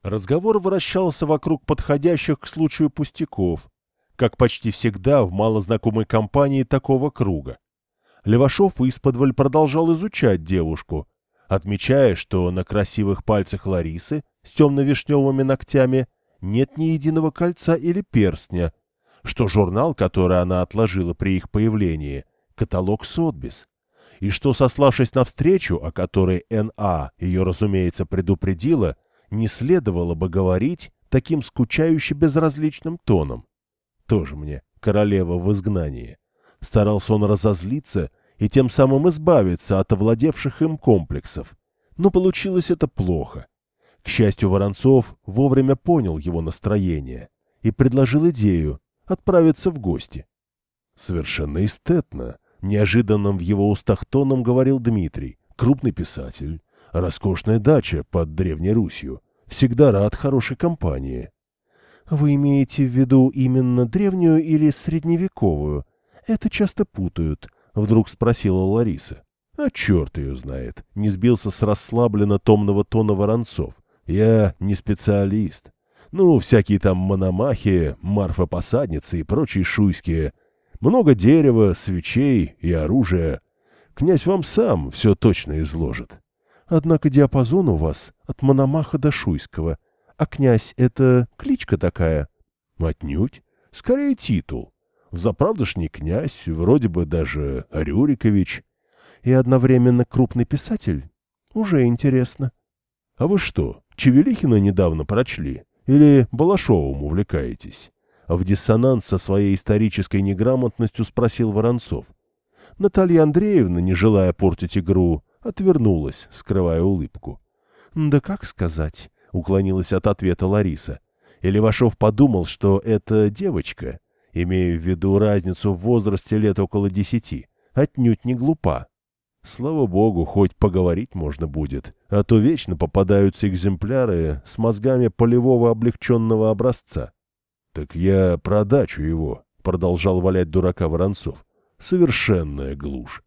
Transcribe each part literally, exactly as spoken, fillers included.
Разговор вращался вокруг подходящих к случаю пустяков, как почти всегда в малознакомой компании такого круга. Левашов исподволь продолжал изучать девушку, отмечая, что на красивых пальцах Ларисы с темно-вишневыми ногтями нет ни единого кольца или перстня, что журнал, который она отложила при их появлении, каталог Сотбис, и что, сославшись на встречу, о которой Н А ее, разумеется, предупредила, не следовало бы говорить таким скучающе безразличным тоном. Тоже мне королева в изгнании. Старался он разозлиться и тем самым избавиться от овладевших им комплексов. Но получилось это плохо. К счастью, Воронцов вовремя понял его настроение и предложил идею отправиться в гости. Совершенно эстетно, неожиданным в его устах тоном говорил Дмитрий. Крупный писатель, роскошная дача под Древней Русью. Всегда рад хорошей компании. Вы имеете в виду именно древнюю или средневековую? Это часто путают, вдруг спросила Лариса. А черт ее знает, не сбился с расслабленно томного тона Воронцов. Я не специалист. Ну, всякие там мономахи, Марфа-посадницы и прочие шуйские. Много дерева, свечей и оружия. Князь вам сам все точно изложит. Однако диапазон у вас от Мономаха до Шуйского. А князь — это кличка такая? Отнюдь. Скорее титул. Взаправдошний князь, вроде бы даже Рюрикович. И одновременно крупный писатель? Уже интересно. А вы что, Чевелихина недавно прочли? Или Балашовым увлекаетесь? В диссонанс со своей исторической неграмотностью спросил Воронцов. Наталья Андреевна, не желая портить игру, отвернулась, скрывая улыбку. «Да как сказать?» — уклонилась от ответа Лариса. И Левашов подумал, что это девочка, имея в виду разницу в возрасте лет около десяти, отнюдь не глупа. Слава богу, хоть поговорить можно будет, а то вечно попадаются экземпляры с мозгами полевого облегченного образца. «Так я про дачу его», — продолжал валять дурака Воронцов. «Совершенная глушь.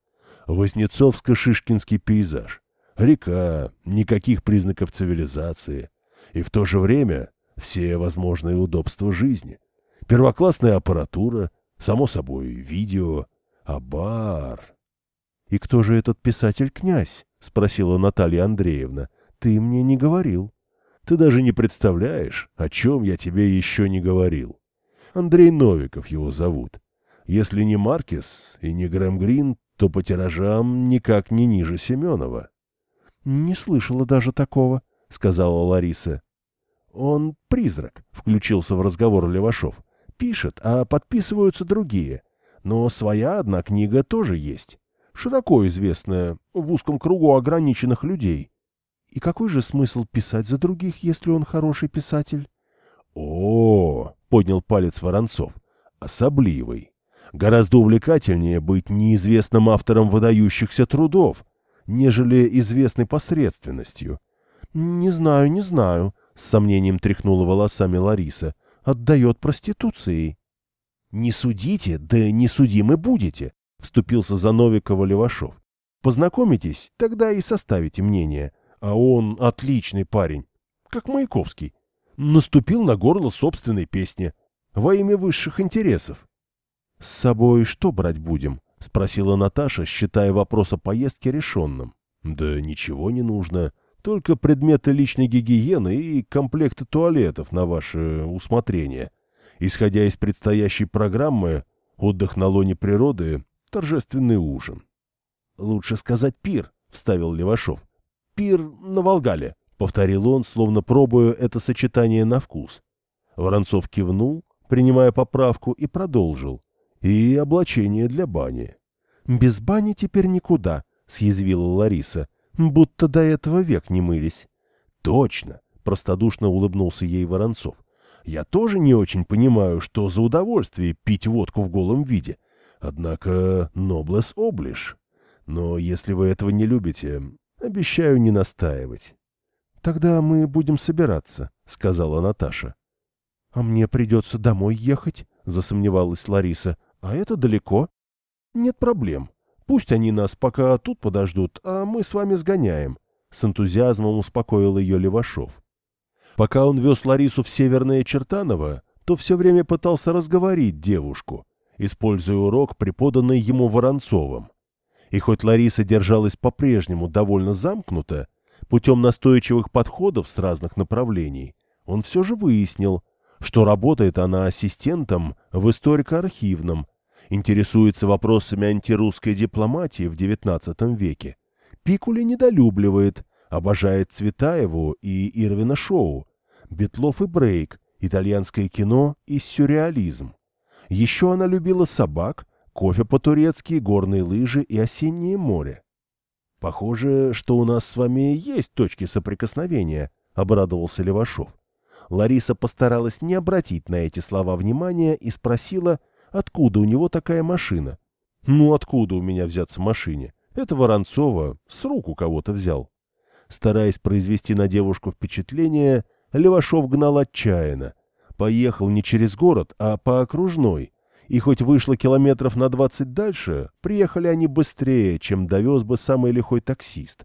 Вознецовско-шишкинский пейзаж. Река, никаких признаков цивилизации. И в то же время все возможные удобства жизни. Первоклассная аппаратура, само собой, видео. А бар...» «И кто же этот писатель-князь?» — спросила Наталья Андреевна. «Ты мне не говорил». «Ты даже не представляешь, о чем я тебе еще не говорил. Андрей Новиков его зовут. Если не Маркес и не Грэм Грин, то по тиражам никак не ниже Семенова». «Не слышала даже такого», — сказала Лариса. «Он призрак», — включился в разговор Левашов. «Пишет, а подписываются другие. Но своя одна книга тоже есть. Широко известная, в узком кругу ограниченных людей». «И какой же смысл писать за других, если он хороший писатель?» «О, — поднял палец Воронцов, — особливый. Гораздо увлекательнее быть неизвестным автором выдающихся трудов, нежели известной посредственностью». «Не знаю, не знаю», — с сомнением тряхнула волосами Лариса. «Отдает проституцией». «Не судите, да не судимы будете», — вступился за Новикова Левашов. «Познакомитесь, тогда и составите мнение. А он отличный парень, как Маяковский. Наступил на горло собственной песни во имя высших интересов». «С собой что брать будем?» — спросила Наташа, считая вопрос о поездке решенным. «Да ничего не нужно, только предметы личной гигиены и комплекты туалетов на ваше усмотрение. Исходя из предстоящей программы, отдых на лоне природы, торжественный ужин». «Лучше сказать пир», — вставил Левашов. «Пир на Волгале», — повторил он, словно пробуя это сочетание на вкус. Воронцов кивнул, принимая поправку, и продолжил. «И облачение для бани». «Без бани теперь никуда», — съязвила Лариса. «Будто до этого век не мылись». «Точно», — простодушно улыбнулся ей Воронцов. «Я тоже не очень понимаю, что за удовольствие пить водку в голом виде. Однако noblesse oblige. Но если вы этого не любите, обещаю не настаивать». «Тогда мы будем собираться», — сказала Наташа. «А мне придется домой ехать», — засомневалась Лариса. «А это далеко». «Нет проблем. Пусть они нас пока тут подождут, а мы с вами сгоняем», — с энтузиазмом успокоил ее Левашов. Пока он вез Ларису в Северное Чертаново, то все время пытался разговорить девушку, используя урок, преподанный ему Воронцовым. И хоть Лариса держалась по-прежнему довольно замкнуто, путем настойчивых подходов с разных направлений, он все же выяснил, что работает она ассистентом в историко-архивном, интересуется вопросами антирусской дипломатии в девятнадцатом веке, Пикуля недолюбливает, обожает Цветаеву и Ирвина Шоу, Бетлов и Брейк, итальянское кино и сюрреализм. Еще она любила собак, кофе по-турецки, горные лыжи и осеннее море. «Похоже, что у нас с вами есть точки соприкосновения», — обрадовался Левашов. Лариса постаралась не обратить на эти слова внимания и спросила, откуда у него такая машина. «Ну, откуда у меня взяться машине? Это Воронцова с рук у кого-то взял». Стараясь произвести на девушку впечатление, Левашов гнал отчаянно. Поехал не через город, а по окружной. И хоть вышло километров на двадцать дальше, приехали они быстрее, чем довез бы самый лихой таксист.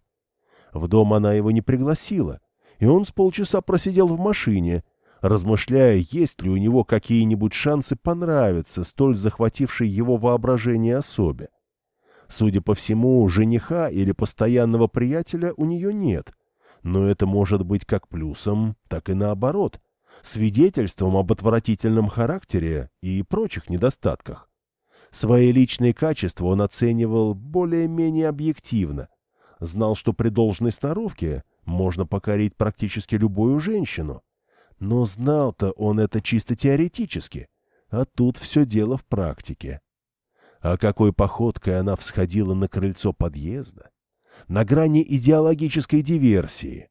В дом она его не пригласила, и он с полчаса просидел в машине, размышляя, есть ли у него какие-нибудь шансы понравиться столь захватившей его воображение особе. Судя по всему, жениха или постоянного приятеля у нее нет, но это может быть как плюсом, так и наоборот, свидетельством об отвратительном характере и прочих недостатках. Свои личные качества он оценивал более-менее объективно, знал, что при должной сноровке можно покорить практически любую женщину, но знал-то он это чисто теоретически, а тут все дело в практике. А какой походкой она всходила на крыльцо подъезда, на грани идеологической диверсии.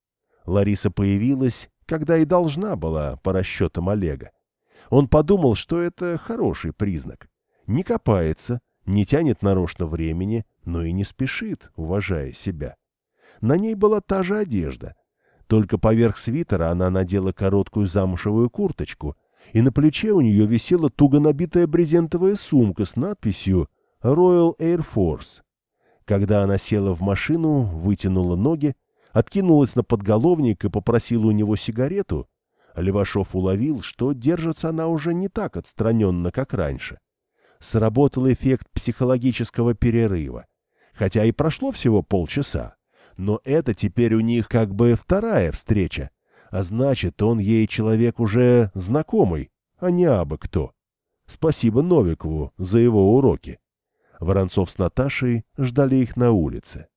Лариса появилась, когда и должна была, по расчетам Олега. Он подумал, что это хороший признак. Не копается, не тянет нарочно времени, но и не спешит, уважая себя. На ней была та же одежда, только поверх свитера она надела короткую замшевую курточку, и на плече у нее висела туго набитая брезентовая сумка с надписью «Royal Air Force». Когда она села в машину, вытянула ноги, откинулась на подголовник и попросила у него сигарету, Левашов уловил, что держится она уже не так отстраненно, как раньше. Сработал эффект психологического перерыва. Хотя и прошло всего полчаса, но это теперь у них как бы вторая встреча, а значит, он ей человек уже знакомый, а не абы кто. Спасибо Новикову за его уроки. Воронцов с Наташей ждали их на улице.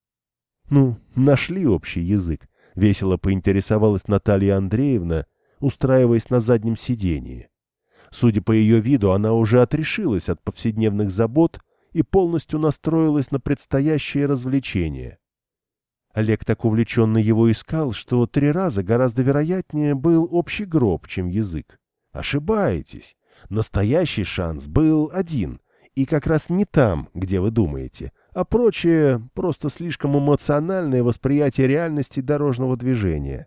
«Ну, нашли общий язык», — весело поинтересовалась Наталья Андреевна, устраиваясь на заднем сидении. Судя по ее виду, она уже отрешилась от повседневных забот и полностью настроилась на предстоящее развлечение. Олег так увлеченно его искал, что три раза гораздо вероятнее был общий гроб, чем язык. Ошибаетесь. Настоящий шанс был один, и как раз не там, где вы думаете, а прочее просто слишком эмоциональное восприятие реальности дорожного движения.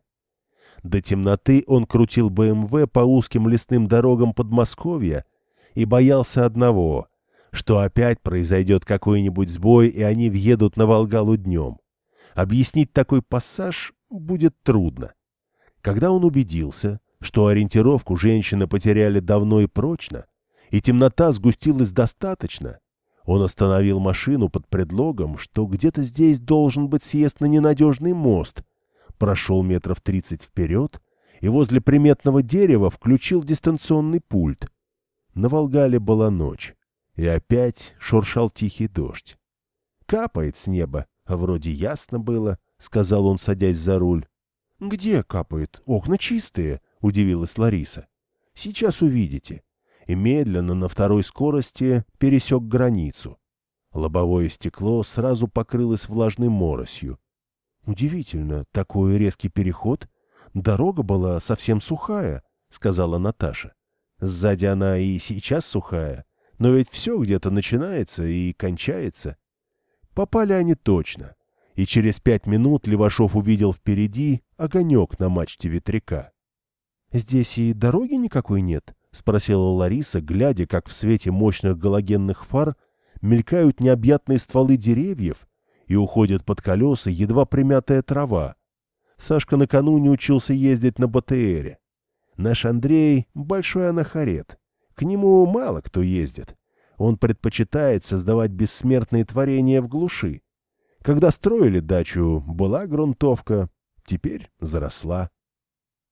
До темноты он крутил бэ эм вэ по узким лесным дорогам Подмосковья и боялся одного, что опять произойдет какой-нибудь сбой, и они въедут на Волгалу днем. Объяснить такой пассаж будет трудно. Когда он убедился, что ориентировку женщины потеряли давно и прочно, и темнота сгустилась достаточно, он остановил машину под предлогом, что где-то здесь должен быть съезд на ненадежный мост, прошел метров тридцать вперед и возле приметного дерева включил дистанционный пульт. На Волгале была ночь, и опять шуршал тихий дождь. «Капает с неба, а вроде ясно было», — сказал он, садясь за руль. «Где капает? Окна чистые», — удивилась Лариса. «Сейчас увидите». И медленно на второй скорости пересек границу. Лобовое стекло сразу покрылось влажной моросью. «Удивительно, такой резкий переход. Дорога была совсем сухая», — сказала Наташа. «Сзади она и сейчас сухая, но ведь все где-то начинается и кончается». Попали они точно, и через пять минут Левашов увидел впереди огонек на мачте ветряка. «Здесь и дороги никакой нет?» — спросила Лариса, глядя, как в свете мощных галогенных фар мелькают необъятные стволы деревьев и уходит под колеса едва примятая трава. Сашка накануне учился ездить на БТРе. Наш Андрей — большой анахорет. К нему мало кто ездит. Он предпочитает создавать бессмертные творения в глуши. Когда строили дачу, была грунтовка, теперь заросла.